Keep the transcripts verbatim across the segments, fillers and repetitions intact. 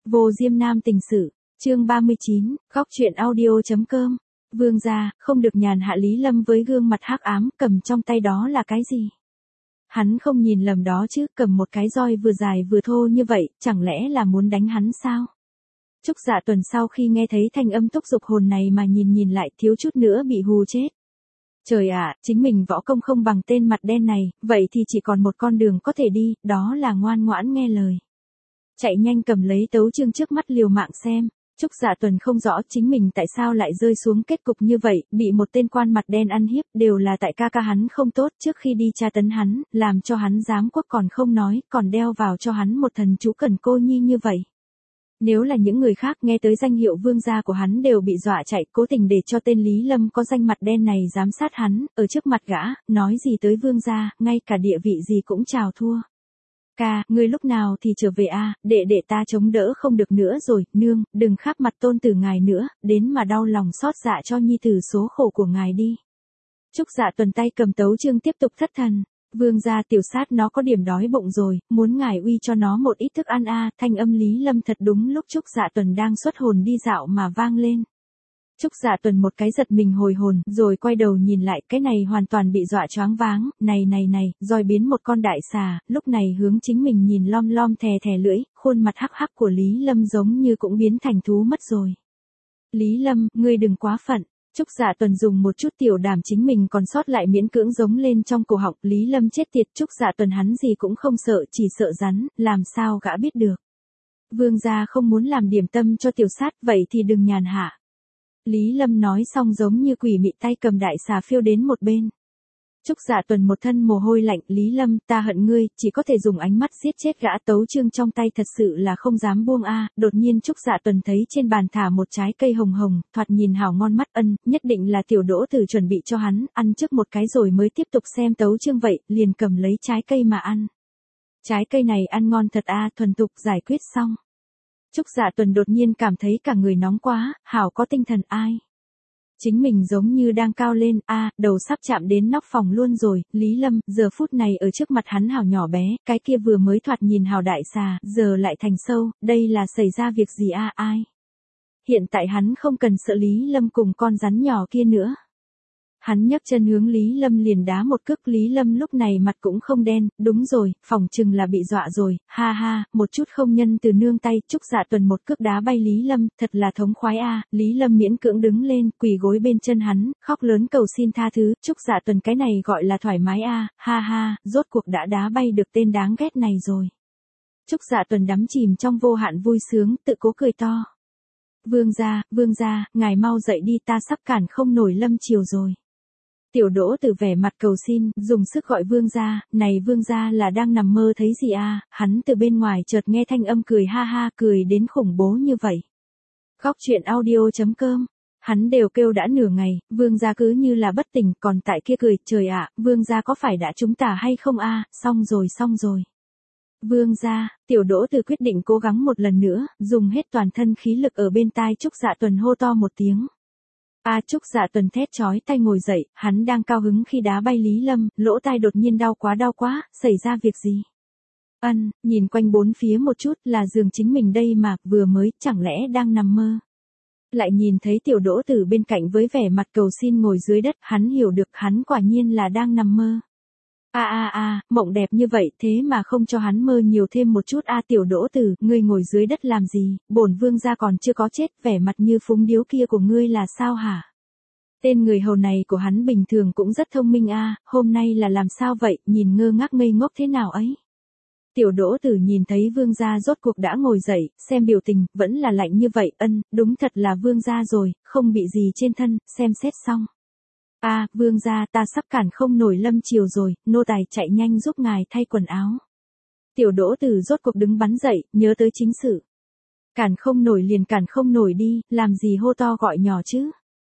Vô Diêm Nam tình sự, chương ba mươi chín, góc truyện audio.com. Vương gia, không được nhàn hạ Lý Lâm với gương mặt hắc ám, cầm trong tay đó là cái gì? Hắn không nhìn lầm đó chứ, cầm một cái roi vừa dài vừa thô như vậy, chẳng lẽ là muốn đánh hắn sao? Trúc Dạ Tuần sau khi nghe thấy thanh âm thúc giục hồn này mà nhìn nhìn lại thiếu chút nữa bị hù chết. Trời ạ, chính mình võ công không bằng tên mặt đen này, vậy thì chỉ còn một con đường có thể đi, đó là ngoan ngoãn nghe lời. Chạy nhanh cầm lấy tấu chương trước mắt liều mạng xem. Trúc Dạ Tuần không rõ chính mình tại sao lại rơi xuống kết cục như vậy, bị một tên quan mặt đen ăn hiếp, đều là tại ca ca hắn không tốt trước khi đi tra tấn hắn, làm cho hắn giám quốc còn không nói, còn đeo vào cho hắn một thần chú cần cô nhi như vậy. Nếu là những người khác nghe tới danh hiệu vương gia của hắn đều bị dọa chạy, cố tình để cho tên Lý Lâm có danh mặt đen này giám sát hắn, ở trước mặt gã, nói gì tới vương gia, ngay cả địa vị gì cũng chào thua. Ca, ngươi lúc nào thì trở về a, à, đệ đệ ta chống đỡ không được nữa rồi, nương, đừng khắp mặt tôn tử ngài nữa, đến mà đau lòng xót dạ cho nhi tử số khổ của ngài đi. Trúc Dạ Tuần tay cầm tấu chương tiếp tục thất thần. Vương gia tiểu sát nó có điểm đói bụng rồi, muốn ngài uy cho nó một ít thức ăn a, à, thanh âm Lý Lâm thật đúng lúc Trúc Dạ Tuần đang xuất hồn đi dạo mà vang lên. Trúc Dạ Tuần một cái giật mình hồi hồn, rồi quay đầu nhìn lại, cái này hoàn toàn bị dọa choáng váng, này này này, rồi biến một con đại xà, lúc này hướng chính mình nhìn lom lom thè thè lưỡi, khuôn mặt hắc hắc của Lý Lâm giống như cũng biến thành thú mất rồi. Lý Lâm, ngươi đừng quá phận. Trúc Dạ Tuần dùng một chút tiểu đảm chính mình còn sót lại miễn cưỡng giống lên trong cổ họng, Lý Lâm chết tiệt, Trúc Dạ Tuần hắn gì cũng không sợ, chỉ sợ rắn, làm sao gã biết được. Vương gia không muốn làm điểm tâm cho tiểu sát, vậy thì đừng nhàn hạ. Lý Lâm nói xong giống như quỷ mị tay cầm đại xà phiêu đến một bên. Trúc Dạ Tuần một thân mồ hôi lạnh, Lý Lâm, ta hận ngươi, chỉ có thể dùng ánh mắt giết chết gã, tấu chương trong tay thật sự là không dám buông a. À. Đột nhiên Trúc Dạ Tuần thấy trên bàn thả một trái cây hồng hồng, thoạt nhìn hảo ngon mắt, ân, nhất định là tiểu đỗ tử chuẩn bị cho hắn, ăn trước một cái rồi mới tiếp tục xem tấu chương vậy, liền cầm lấy trái cây mà ăn. Trái cây này ăn ngon thật a, à, thuần thục giải quyết xong. Trúc Dạ Tuần đột nhiên cảm thấy cả người nóng quá, hảo có tinh thần ai. Chính mình giống như đang cao lên, a, à, đầu sắp chạm đến nóc phòng luôn rồi, Lý Lâm, giờ phút này ở trước mặt hắn hảo nhỏ bé, cái kia vừa mới thoạt nhìn hảo đại xà, giờ lại thành sâu, đây là xảy ra việc gì a, à, ai. Hiện tại hắn không cần sợ Lý Lâm cùng con rắn nhỏ kia nữa. Hắn nhấc chân hướng Lý Lâm liền đá một cước, Lý Lâm lúc này mặt cũng không đen, đúng rồi, phỏng chừng là bị dọa rồi, ha ha, một chút không nhân từ nương tay, Trúc Dạ Tuần một cước đá bay Lý Lâm, thật là thống khoái a, à. Lý Lâm miễn cưỡng đứng lên, quỳ gối bên chân hắn, khóc lớn cầu xin tha thứ, Trúc Dạ Tuần cái này gọi là thoải mái a, à. Ha ha, rốt cuộc đã đá bay được tên đáng ghét này rồi. Trúc Dạ Tuần đắm chìm trong vô hạn vui sướng, tự cố cười to. Vương gia, vương gia, ngài mau dậy đi, ta sắp cản không nổi Lâm Triều rồi. Tiểu Đỗ Tử vẻ mặt cầu xin, dùng sức gọi vương gia, này vương gia là đang nằm mơ thấy gì à, hắn từ bên ngoài chợt nghe thanh âm cười ha ha, cười đến khủng bố như vậy. Góc truyện audio.com, hắn đều kêu đã nửa ngày, vương gia cứ như là bất tỉnh, còn tại kia cười, trời ạ, vương gia có phải đã trúng tà hay không a, à? Xong rồi xong rồi. Vương gia, Tiểu Đỗ Tử quyết định cố gắng một lần nữa, dùng hết toàn thân khí lực ở bên tai Trúc Dạ Tuần hô to một tiếng. A à, Trúc Dạ Tuần thét chói tai ngồi dậy, hắn đang cao hứng khi đá bay Lý Lâm, lỗ tai đột nhiên đau quá đau quá, xảy ra việc gì? Ân, nhìn quanh bốn phía một chút là giường chính mình đây mà, vừa mới, chẳng lẽ đang nằm mơ? Lại nhìn thấy Tiểu Đỗ Tử bên cạnh với vẻ mặt cầu xin ngồi dưới đất, hắn hiểu được hắn quả nhiên là đang nằm mơ. A a a, mộng đẹp như vậy thế mà không cho hắn mơ nhiều thêm một chút a à, Tiểu Đỗ Tử, ngươi ngồi dưới đất làm gì, bổn vương gia còn chưa có chết, vẻ mặt như phúng điếu kia của ngươi là sao hả? Tên người hầu này của hắn bình thường cũng rất thông minh a, à, hôm nay là làm sao vậy, nhìn ngơ ngác ngây ngốc thế nào ấy. Tiểu Đỗ Tử nhìn thấy vương gia rốt cuộc đã ngồi dậy, xem biểu tình, vẫn là lạnh như vậy, ân, đúng thật là vương gia rồi, không bị gì trên thân, xem xét xong. A, à, vương gia, ta sắp cản không nổi Lâm Triều rồi, nô tài chạy nhanh giúp ngài thay quần áo. Tiểu Đỗ Tử rốt cuộc đứng bắn dậy, nhớ tới chính sự. Cản không nổi liền cản không nổi đi, làm gì hô to gọi nhỏ chứ.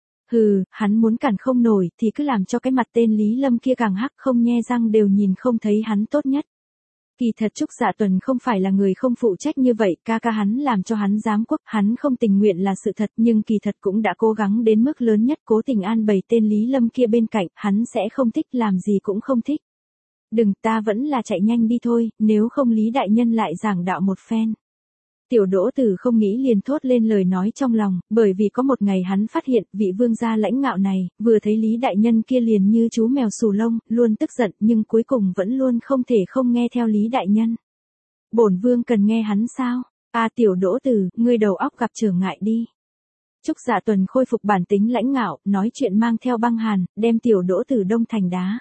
Hừ, hắn muốn cản không nổi thì cứ làm cho cái mặt tên Lý Lâm kia càng hắc, không nhe răng đều nhìn không thấy hắn tốt nhất. Kỳ thật Trúc Dạ Tuần không phải là người không phụ trách như vậy, ca ca hắn làm cho hắn giám quốc, hắn không tình nguyện là sự thật, nhưng kỳ thật cũng đã cố gắng đến mức lớn nhất, cố tình an bày tên Lý Lâm kia bên cạnh, hắn sẽ không thích, làm gì cũng không thích. Đừng, ta vẫn là chạy nhanh đi thôi, nếu không Lý đại nhân lại giảng đạo một phen. Tiểu Đỗ Tử không nghĩ liền thốt lên lời nói trong lòng, bởi vì có một ngày hắn phát hiện vị vương gia lãnh ngạo này, vừa thấy Lý đại nhân kia liền như chú mèo xù lông, luôn tức giận nhưng cuối cùng vẫn luôn không thể không nghe theo Lý đại nhân. Bổn vương cần nghe hắn sao? À Tiểu Đỗ Tử, ngươi đầu óc gặp trở ngại đi. Trúc Dạ Tuần khôi phục bản tính lãnh ngạo, nói chuyện mang theo băng hàn, đem Tiểu Đỗ Tử đông thành đá.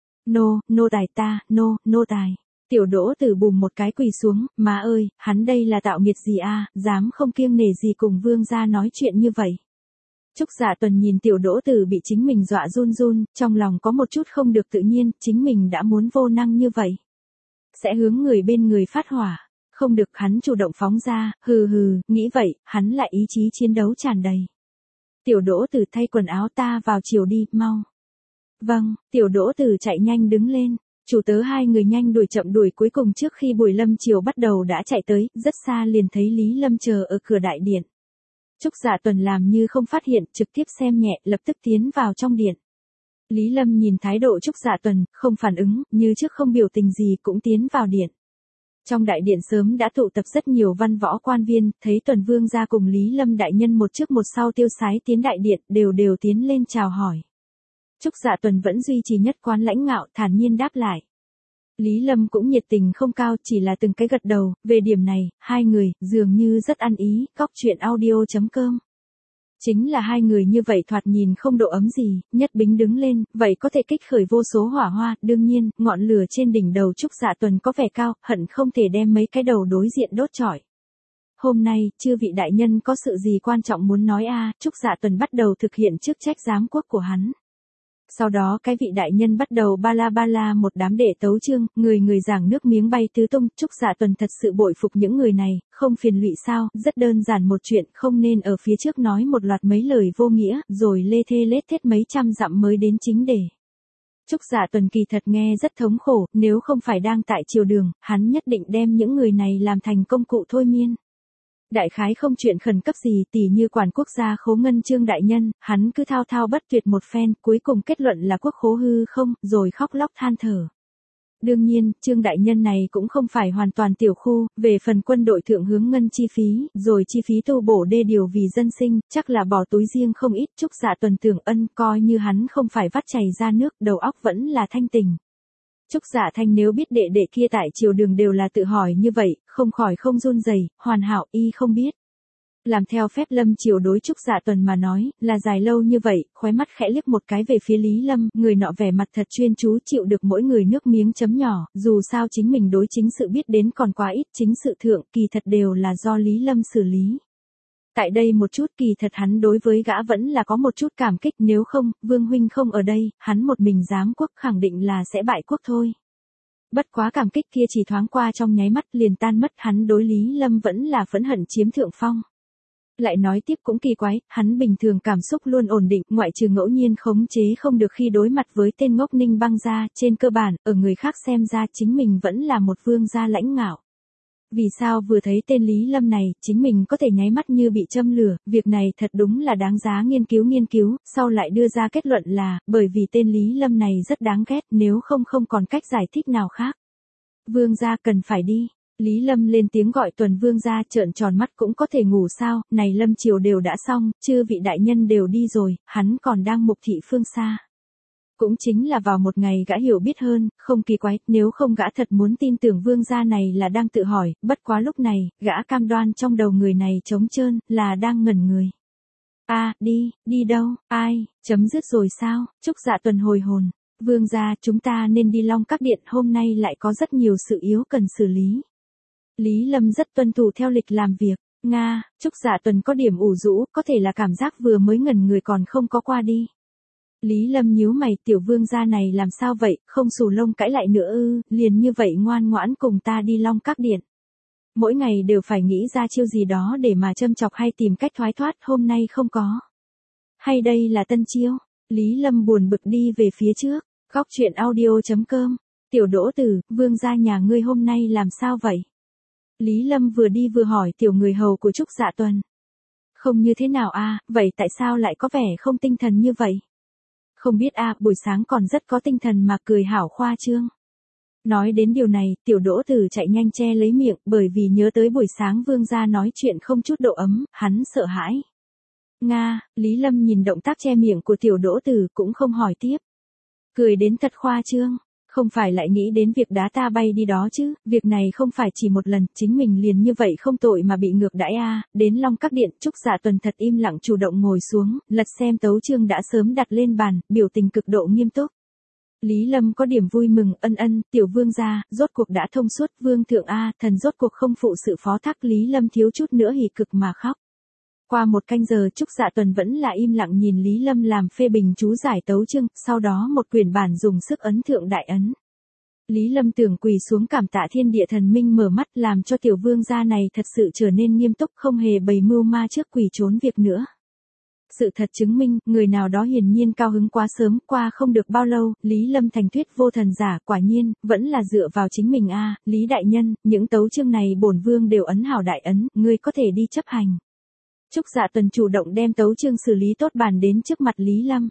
Nô, nô tài ta, nô, nô tài. Tiểu Đỗ Tử bùm một cái quỳ xuống, má ơi, hắn đây là tạo nghiệt gì a, dám không kiêng nể gì cùng vương gia nói chuyện như vậy. Trúc Dạ Tuần nhìn Tiểu Đỗ Tử bị chính mình dọa run run, trong lòng có một chút không được tự nhiên, chính mình đã muốn vô năng như vậy. Sẽ hướng người bên người phát hỏa. Không được, hắn chủ động phóng ra, hừ hừ, nghĩ vậy, hắn lại ý chí chiến đấu tràn đầy. Tiểu Đỗ Tử thay quần áo, ta vào chiều đi, mau. Vâng, Tiểu Đỗ Tử chạy nhanh đứng lên. Chủ tớ hai người nhanh đuổi chậm đuổi, cuối cùng trước khi buổi lâm chiều bắt đầu đã chạy tới, rất xa liền thấy Lý Lâm chờ ở cửa đại điện. Trúc Dạ Tuần làm như không phát hiện, trực tiếp xem nhẹ, lập tức tiến vào trong điện. Lý Lâm nhìn thái độ Trúc Dạ Tuần, không phản ứng, như trước không biểu tình gì cũng tiến vào điện. Trong đại điện sớm đã tụ tập rất nhiều văn võ quan viên, thấy Tuần Vương gia cùng Lý Lâm đại nhân một trước một sau tiêu sái tiến đại điện, đều đều tiến lên chào hỏi. Trúc Dạ Tuần vẫn duy trì nhất quán lãnh ngạo, thản nhiên đáp lại. Lý Lâm cũng nhiệt tình không cao, chỉ là từng cái gật đầu, về điểm này, hai người, dường như rất ăn ý, góc chuyện audio chấm com. Chính là hai người như vậy thoạt nhìn không độ ấm gì, Nhất Bính đứng lên, vậy có thể kích khởi vô số hỏa hoa, đương nhiên, ngọn lửa trên đỉnh đầu Trúc Dạ Tuần có vẻ cao, hận không thể đem mấy cái đầu đối diện đốt chọi. Hôm nay, chư vị đại nhân có sự gì quan trọng muốn nói a? À, Trúc Dạ Tuần bắt đầu thực hiện chức trách giám quốc của hắn. Sau đó cái vị đại nhân bắt đầu ba la ba la một đám đệ tấu chương, người người giảng nước miếng bay tứ tung. Trúc Dạ Tuần thật sự bội phục những người này, không phiền lụy sao, rất đơn giản một chuyện, không nên ở phía trước nói một loạt mấy lời vô nghĩa, rồi lê thê lết thết mấy trăm dặm mới đến chính đề. Trúc Dạ Tuần kỳ thật nghe rất thống khổ, nếu không phải đang tại triều đường, hắn nhất định đem những người này làm thành công cụ thôi miên. Đại khái không chuyện khẩn cấp gì, tỉ như quản quốc gia Khố Ngân Trương đại nhân, hắn cứ thao thao bất tuyệt một phen, cuối cùng kết luận là quốc khố hư không, rồi khóc lóc than thở. Đương nhiên, Trương đại nhân này cũng không phải hoàn toàn tiểu khu, về phần quân đội thượng hướng ngân chi phí, rồi chi phí tu bổ đê điều vì dân sinh, chắc là bỏ túi riêng không ít. Trúc Dạ Tuần tưởng ân, coi như hắn không phải vắt chảy ra nước, đầu óc vẫn là thanh tình. Trúc Dạ Thanh nếu biết đệ đệ kia tại triều đường đều là tự hỏi như vậy, không khỏi không run rẩy, hoàn hảo y không biết. Làm theo phép Lâm triều đối Trúc Dạ Tuần mà nói, là dài lâu như vậy, khóe mắt khẽ liếc một cái về phía Lý Lâm, người nọ vẻ mặt thật chuyên chú chịu được mỗi người nước miếng chấm nhỏ, dù sao chính mình đối chính sự biết đến còn quá ít, chính sự thượng kỳ thật đều là do Lý Lâm xử lý. Tại đây một chút kỳ thật hắn đối với gã vẫn là có một chút cảm kích, nếu không, Vương huynh không ở đây, hắn một mình giám quốc khẳng định là sẽ bại quốc thôi. Bất quá cảm kích kia chỉ thoáng qua trong nháy mắt liền tan mất, hắn đối Lý Lâm vẫn là phẫn hận chiếm thượng phong. Lại nói tiếp cũng kỳ quái, hắn bình thường cảm xúc luôn ổn định, ngoại trừ ngẫu nhiên khống chế không được khi đối mặt với tên ngốc Ninh Băng gia, trên cơ bản, ở người khác xem ra chính mình vẫn là một vương gia lãnh ngạo. Vì sao vừa thấy tên Lý Lâm này, chính mình có thể nháy mắt như bị châm lửa, việc này thật đúng là đáng giá nghiên cứu nghiên cứu, sau lại đưa ra kết luận là, bởi vì tên Lý Lâm này rất đáng ghét, nếu không không còn cách giải thích nào khác. Vương gia cần phải đi. Lý Lâm lên tiếng gọi Tuần Vương gia, trợn tròn mắt cũng có thể ngủ sao, này Lâm triều đều đã xong, chư vị đại nhân đều đi rồi, hắn còn đang mục thị phương xa. Cũng chính là vào một ngày gã hiểu biết hơn, không kỳ quái, nếu không gã thật muốn tin tưởng vương gia này là đang tự hỏi, bất quá lúc này, gã cam đoan trong đầu người này trống trơn, là đang ngẩn người. A, à, đi, đi đâu, ai, chấm dứt rồi sao, Trúc Dạ Tuần hồi hồn. Vương gia, chúng ta nên đi Long Các Điện, hôm nay lại có rất nhiều sự yếu cần xử lý. Lý Lâm rất tuân thủ theo lịch làm việc. Nga, Trúc Dạ Tuần có điểm ủ rũ, có thể là cảm giác vừa mới ngẩn người còn không có qua đi. Lý Lâm nhíu mày, tiểu vương gia này làm sao vậy, không xù lông cãi lại nữa ư, liền như vậy ngoan ngoãn cùng ta đi Long Các Điện. Mỗi ngày đều phải nghĩ ra chiêu gì đó để mà châm chọc hay tìm cách thoái thoát, hôm nay không có. Hay đây là tân chiêu? Lý Lâm buồn bực đi về phía trước, góc chuyện audio chấm com. Tiểu Đỗ Tử, vương gia nhà ngươi hôm nay làm sao vậy? Lý Lâm vừa đi vừa hỏi tiểu người hầu của Trúc Dạ Tuần. Không như thế nào a, vậy tại sao lại có vẻ không tinh thần như vậy? Không biết a, buổi sáng còn rất có tinh thần mà cười hảo khoa trương. Nói đến điều này, tiểu đỗ tử chạy nhanh che lấy miệng, bởi vì nhớ tới buổi sáng vương gia nói chuyện không chút độ ấm, hắn sợ hãi. Nga, Lý Lâm nhìn động tác che miệng của tiểu đỗ tử cũng không hỏi tiếp. Cười đến thật khoa trương, không phải lại nghĩ đến việc đá ta bay đi đó chứ, việc này không phải chỉ một lần, chính mình liền như vậy không tội mà bị ngược đãi a. Đến Long Các Điện, Trúc Dạ Tuần thật im lặng chủ động ngồi xuống, lật xem tấu chương đã sớm đặt lên bàn, biểu tình cực độ nghiêm túc. Lý Lâm có điểm vui mừng, ân ân, tiểu vương gia, rốt cuộc đã thông suốt, vương thượng a, thần rốt cuộc không phụ sự phó thác. Lý Lâm thiếu chút nữa hỉ cực mà khóc. Qua một canh giờ Trúc Dạ Tuần vẫn là im lặng nhìn Lý Lâm làm phê bình chú giải tấu chương, sau đó một quyển bản dùng sức ấn thượng đại ấn. Lý Lâm tưởng quỳ xuống cảm tạ thiên địa thần minh mở mắt, làm cho tiểu vương gia này thật sự trở nên nghiêm túc, không hề bày mưu ma trước quỳ trốn việc nữa. Sự thật chứng minh, người nào đó hiển nhiên cao hứng quá sớm, qua không được bao lâu, Lý Lâm thành thuyết vô thần giả, quả nhiên, vẫn là dựa vào chính mình a. Lý đại nhân, những tấu chương này bổn vương đều ấn hảo đại ấn, ngươi có thể đi chấp hành. Trúc Dạ Tuần chủ động đem tấu chương xử lý tốt bàn đến trước mặt Lý Lâm.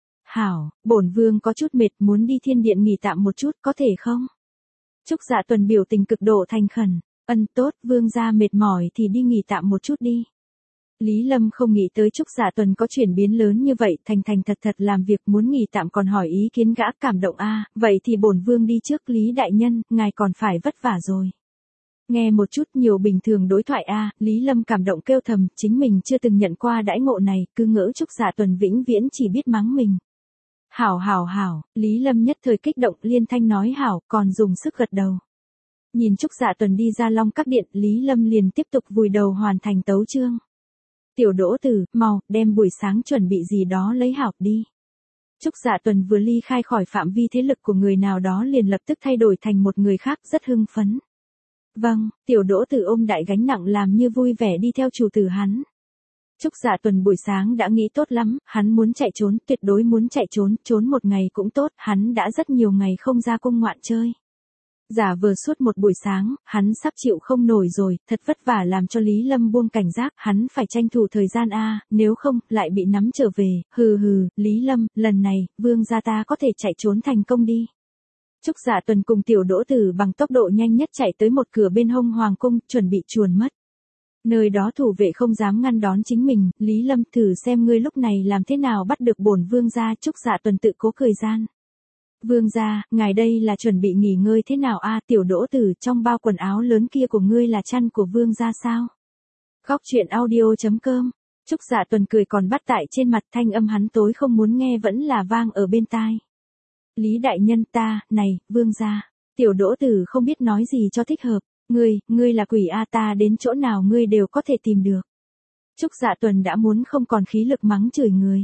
Hảo, bổn vương có chút mệt, muốn đi thiên điện nghỉ tạm một chút, có thể không? Trúc Dạ Tuần biểu tình cực độ thành khẩn, ân tốt, vương gia mệt mỏi thì đi nghỉ tạm một chút đi. Lý Lâm không nghĩ tới Trúc Dạ Tuần có chuyển biến lớn như vậy, thành thành thật thật làm việc, muốn nghỉ tạm còn hỏi ý kiến gã, cảm động a. Vậy thì bổn vương đi trước. Lý đại nhân, ngài còn phải vất vả rồi. Nghe một chút nhiều bình thường đối thoại a, Lý Lâm cảm động kêu thầm, chính mình chưa từng nhận qua đãi ngộ này, cứ ngỡ Trúc Dạ Tuần vĩnh viễn chỉ biết mắng mình. Hảo hảo hảo, Lý Lâm nhất thời kích động, liên thanh nói hảo, còn dùng sức gật đầu. Nhìn Trúc Dạ Tuần đi ra Long Các Điện, Lý Lâm liền tiếp tục vùi đầu hoàn thành tấu chương. Tiểu đỗ tử, mau, đem buổi sáng chuẩn bị gì đó lấy hảo đi. Trúc Dạ Tuần vừa ly khai khỏi phạm vi thế lực của người nào đó liền lập tức thay đổi thành một người khác, rất hưng phấn. Vâng, tiểu đỗ tử ôm đại gánh nặng làm như vui vẻ đi theo chủ tử hắn. Trúc Dạ Tuần buổi sáng đã nghĩ tốt lắm, hắn muốn chạy trốn, tuyệt đối muốn chạy trốn, trốn một ngày cũng tốt, hắn đã rất nhiều ngày không ra cung ngoạn chơi. Giả vờ suốt một buổi sáng, hắn sắp chịu không nổi rồi, thật vất vả làm cho Lý Lâm buông cảnh giác, hắn phải tranh thủ thời gian a, nếu không, lại bị nắm trở về, hừ hừ, Lý Lâm, lần này, vương gia ta có thể chạy trốn thành công đi. Trúc Dạ Tuần cùng tiểu đỗ tử bằng tốc độ nhanh nhất chạy tới một cửa bên hông hoàng cung, chuẩn bị chuồn mất. Nơi đó thủ vệ không dám ngăn đón chính mình, Lý Lâm thử xem ngươi lúc này làm thế nào bắt được bổn vương gia. Trúc Dạ Tuần tự cố cười gian. Vương gia, ngài đây là chuẩn bị nghỉ ngơi thế nào a? Tiểu đỗ tử, trong bao quần áo lớn kia của ngươi là chăn của vương gia sao? Góc truyện audio chấm com. Trúc Dạ Tuần cười còn bắt tại trên mặt, thanh âm hắn tối không muốn nghe vẫn là vang ở bên tai. Lý đại nhân ta, này, vương gia. Tiểu đỗ tử không biết nói gì cho thích hợp. Ngươi, ngươi là quỷ a, ta đến chỗ nào ngươi đều có thể tìm được. Trúc Dạ Tuần đã muốn không còn khí lực mắng chửi người.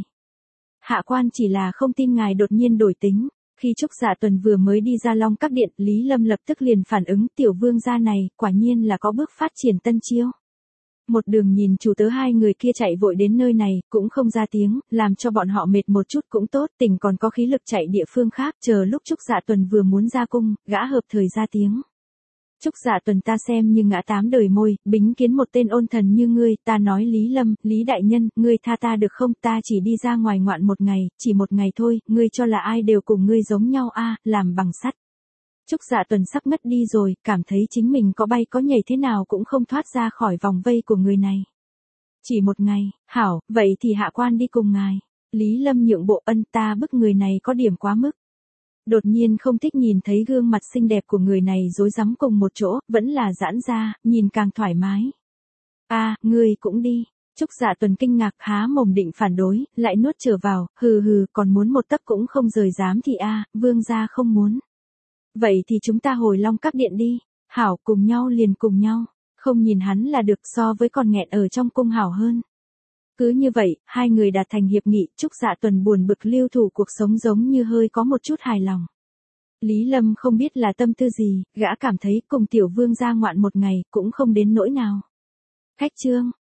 Hạ quan chỉ là không tin ngài đột nhiên đổi tính. Khi Trúc Dạ Tuần vừa mới đi ra Long Các Điện, Lý Lâm lập tức liền phản ứng, tiểu vương gia này, quả nhiên là có bước phát triển tân chiêu. Một đường nhìn chủ tớ hai người kia chạy vội đến nơi này, cũng không ra tiếng, làm cho bọn họ mệt một chút cũng tốt, tỉnh còn có khí lực chạy địa phương khác, chờ lúc Trúc Dạ Tuần vừa muốn ra cung, gã hợp thời ra tiếng. Trúc Dạ Tuần ta xem như ngã tám đời môi, bính kiến một tên ôn thần như ngươi, ta nói Lý Lâm, Lý đại nhân, ngươi tha ta được không, ta chỉ đi ra ngoài ngoạn một ngày, chỉ một ngày thôi, ngươi cho là ai đều cùng ngươi giống nhau a, làm bằng sắt. Trúc Dạ Tuần sắp ngất đi rồi, cảm thấy chính mình có bay có nhảy thế nào cũng không thoát ra khỏi vòng vây của người này. Chỉ một ngày, hảo, vậy thì hạ quan đi cùng ngài. Lý Lâm nhượng bộ, ân, ta bức người này có điểm quá mức. Đột nhiên không thích nhìn thấy gương mặt xinh đẹp của người này rối rắm cùng một chỗ, vẫn là giãn ra, nhìn càng thoải mái. A, ngươi cũng đi. Trúc Dạ Tuần kinh ngạc há mồm định phản đối, lại nuốt trở vào, hừ hừ, còn muốn một tấc cũng không rời dám thì a, vương gia không muốn. Vậy thì chúng ta hồi Long Các Điện đi. Hảo, cùng nhau liền cùng nhau. Không nhìn hắn là được, so với còn nghẹn ở trong cung hảo hơn. Cứ như vậy, hai người đạt thành hiệp nghị, Trúc Dạ Tuần buồn bực lưu thủ cuộc sống giống như hơi có một chút hài lòng. Lý Lâm không biết là tâm tư gì, gã cảm thấy cùng tiểu vương gia ngoạn một ngày cũng không đến nỗi nào. Khách trương,